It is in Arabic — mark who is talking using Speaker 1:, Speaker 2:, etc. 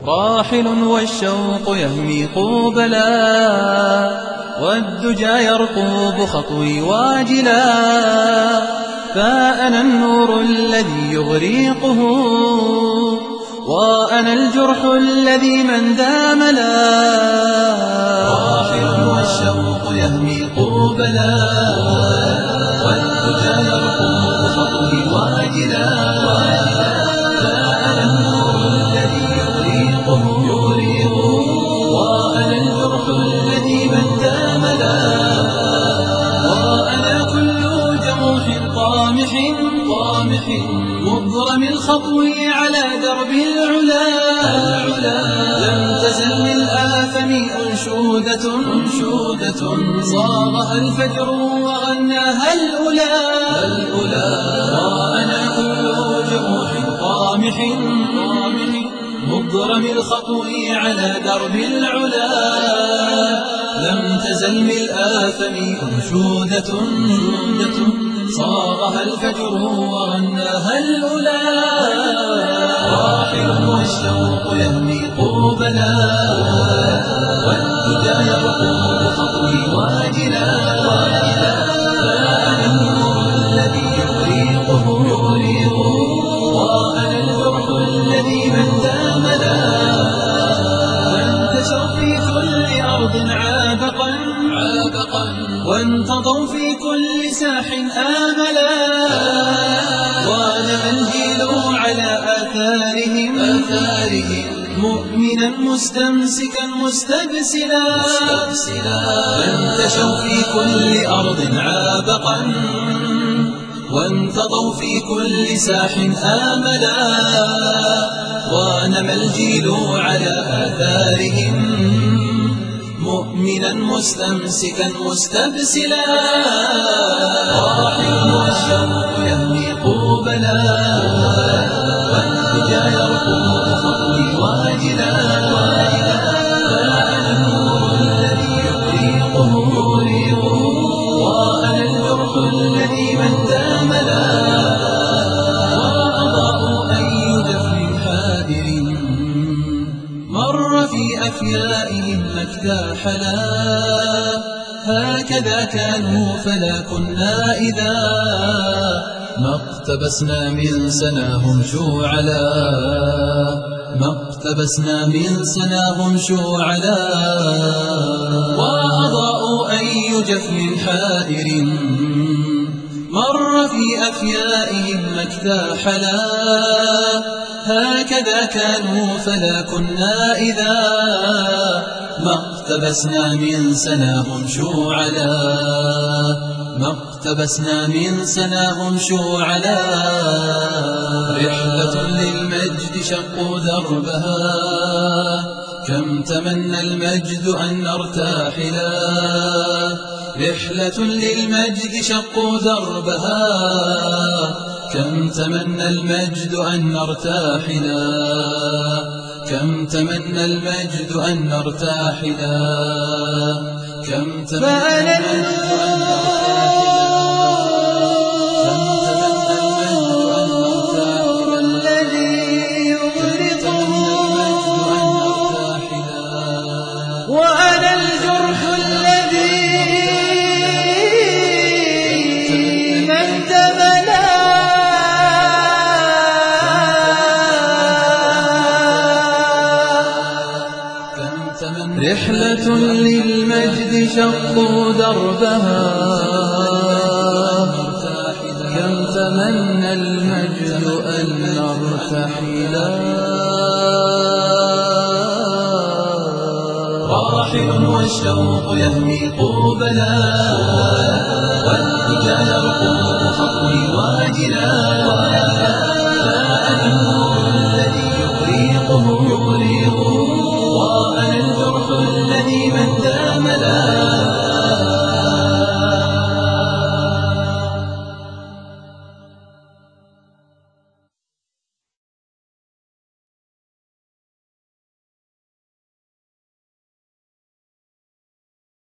Speaker 1: راحل والشوق يهمي قوبلا، والدجى يرقوب خطوي واجلا، فأنا النور الذي يغريقه، وأنا الجرح الذي من داملا. راحل والشوق يهمي قوبلا، والدجى يرقوب خطوي واجلا، فأنا النور الذي يغريقه، وأنا الجرح الذي من داملا. وأنا كل جروح طامح مضرم الخطو على درب العلا، لم تزل من الآثم أنشودة صاغها الفجر وغناها الأولى. وأنا كل جروح طامح مضرم الخطو على درب العلا، لم تزل من الآثم أنشودة صاغها الفجر وغناها الأولى. راحل والشوق يهمي قوبلا، والدجى يرقوب خطوي واجلا، فأنا النور الذي يغريقه، وأنا الجرح الذي من داملا. فانتشر في كل أرض عابقا، وانتضوا في كل ساح آملا، ونمى الجيل على آثارهم مؤمنا مستمسكا مستبسلا. فانتشوا في كل أرض عابقا، وانتضوا في كل ساح آملا، ونمى الجيل على آثارهم مؤمنا مستمسكا مستبسلا. راحل والشوق يهمي قوبلا، والدجى يرقوب خطوي واجلا، فأنا النور الذي يغريقه، وأنا الجرح الذي من داملا. وأضاءوا أي جفن حائر مر في أفيائهم مجتاحلا، هكذا كانوا فلا كنا إذا ما اقتبسنا من سناهم شوعلا، وأضاءوا أي جفن حائر مر في أفيائهم مجتاحلا، هكذا كانوا فلا كنا إذا ما اقتبسنا من سناهم شوعلا، رحلة للمجد شقوا دربها، كم تمنى المجد أن نرتاحلا. رحلة للمجد شقوا دربها، كم تمنى المجد أن نرتاحلا، فأنا النور الذي يغرقه، وأنا الجرح الذي من دملا. رحلة للمجد شقوا دربها، كم تمنى المجد أن نرتحلا. راحل والشوق يهمي قوبلا، والدجى يرقوب